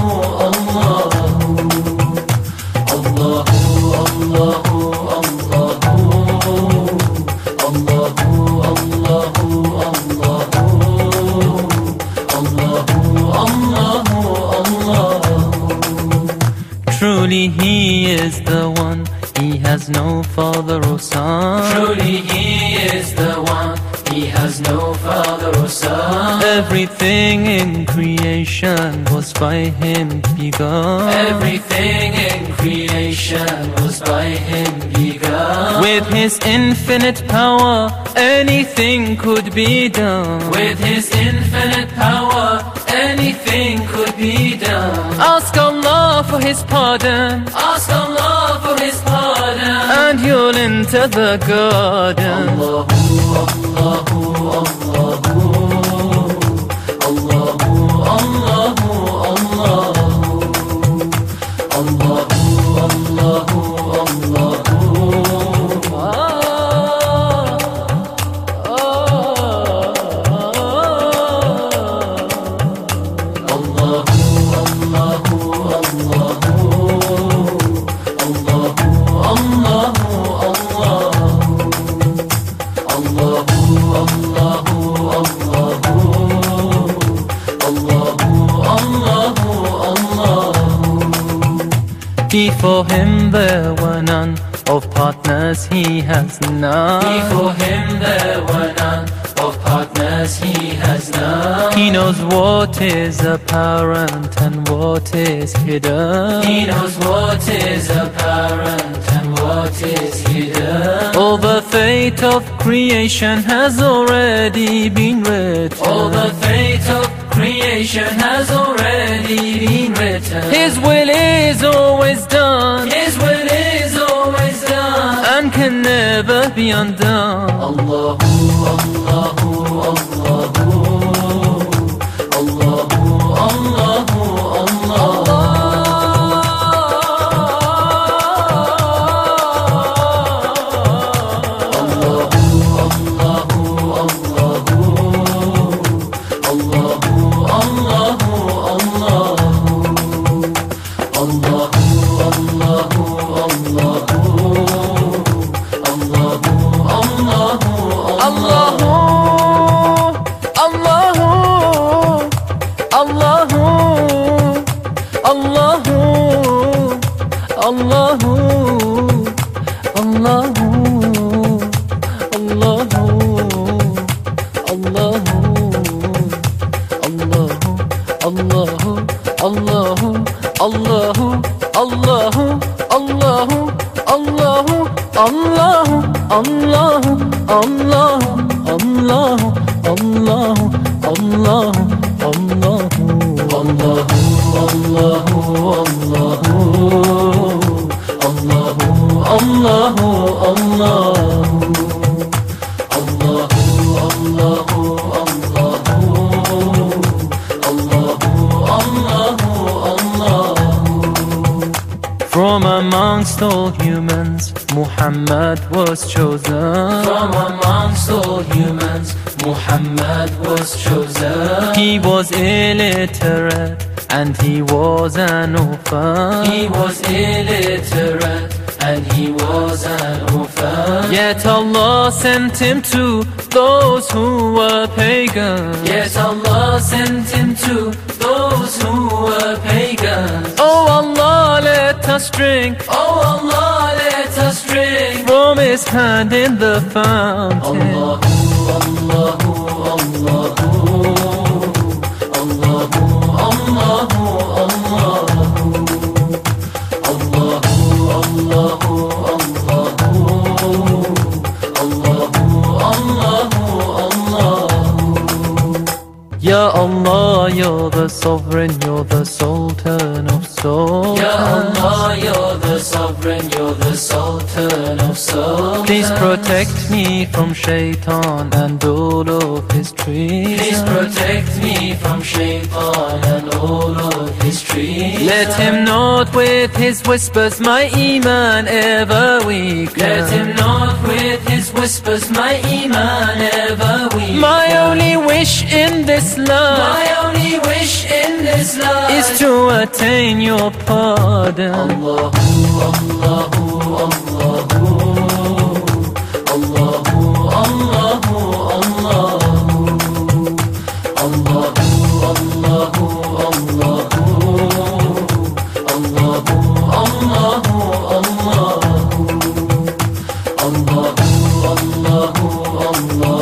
Truly He is the one, He has no father or son. Truly He is the one, He has no father or son. Everything in creation was by Him begun. Everything in creation was by Him begun. With His infinite power, anything could be done. With His infinite power, anything could be done. Ask Allah for His pardon, Ask Allah for His pardon, and you'll enter the garden. Allahu, Allahu, Allahu, Allahu, Allahu, Allahu, Allahu, Before Him there were none, of partners He has none. Before Him there were none, of partners He has none. He knows what is apparent and what is hidden. He knows what is apparent and what is hidden. All the fate of creation has already been written. All the fate of creation has already been written. His will is always done. His will is always done, and can never be undone. Allahu, Allahu, Allahu, Allahu, Allahu, Allah. From amongst all humans, Muhammad was chosen. From amongst all humans, Muhammad was chosen. He was illiterate and he was an orphan. He was illiterate and he was an orphan. Yet Allah sent him to those who were pagans. Yet Allah sent him to those who were pagans. Oh Allah, let us drink. Oh Allah, let us drink from His hand in the fountain. Allahu, Allahu, Allahu, Allahu, Allahu, Allahu, Allahu, Ya Allah, You're the Sovereign, You're the Sultan of souls. Ya Allah, You're the Sovereign, You're the Sultan of souls. Please protect me from Shaitan and all of his treason. Please protect me from Shaitan and all of his treason. Let him not with his whispers my Iman ever weaken. Let him not with his whispers my Iman ever weaken. My only wish in this life, my only wish in this life is to attain your pardon. Allahu, Allahu, Allahu, Allahu, Allahu, Allahu, Allahu, Allahu, Allahu, Allahu, Allahu, Allahu, Allahu, Allahu, Allahu.